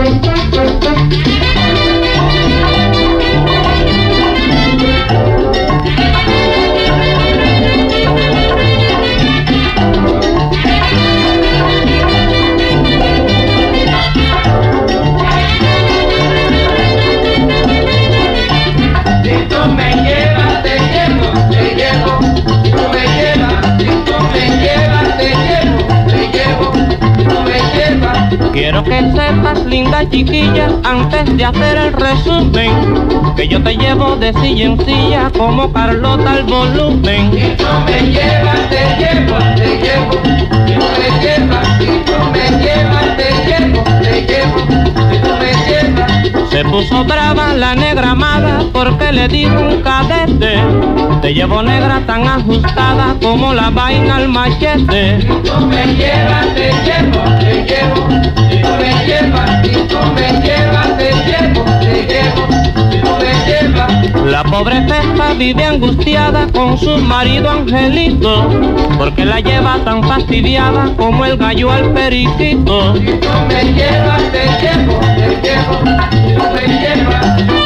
Quiero que sepas, linda chiquilla, antes de hacer el resumen, que yo te llevo de silla en silla como Carlota al volumen. Si tú me llevas, te llevo, te llevo. Si tú me llevas, si tú me llevas, te llevo, te llevo. Si tú me llevas. Se puso brava la negra amada porque le dijo un cadete: te llevo negra tan ajustada como la vaina al machete. Si tú me llevas, te llevo, te llevo. Si tú me llevas, si tú me llevas, te llevo, te llevo. Si tú me llevas. La pobre Pepa vive angustiada con su marido Angelito, porque la lleva tan fastidiada como el gallo al periquito. Si tú me llevas, te llevo, te llevo. Si tú me llevas.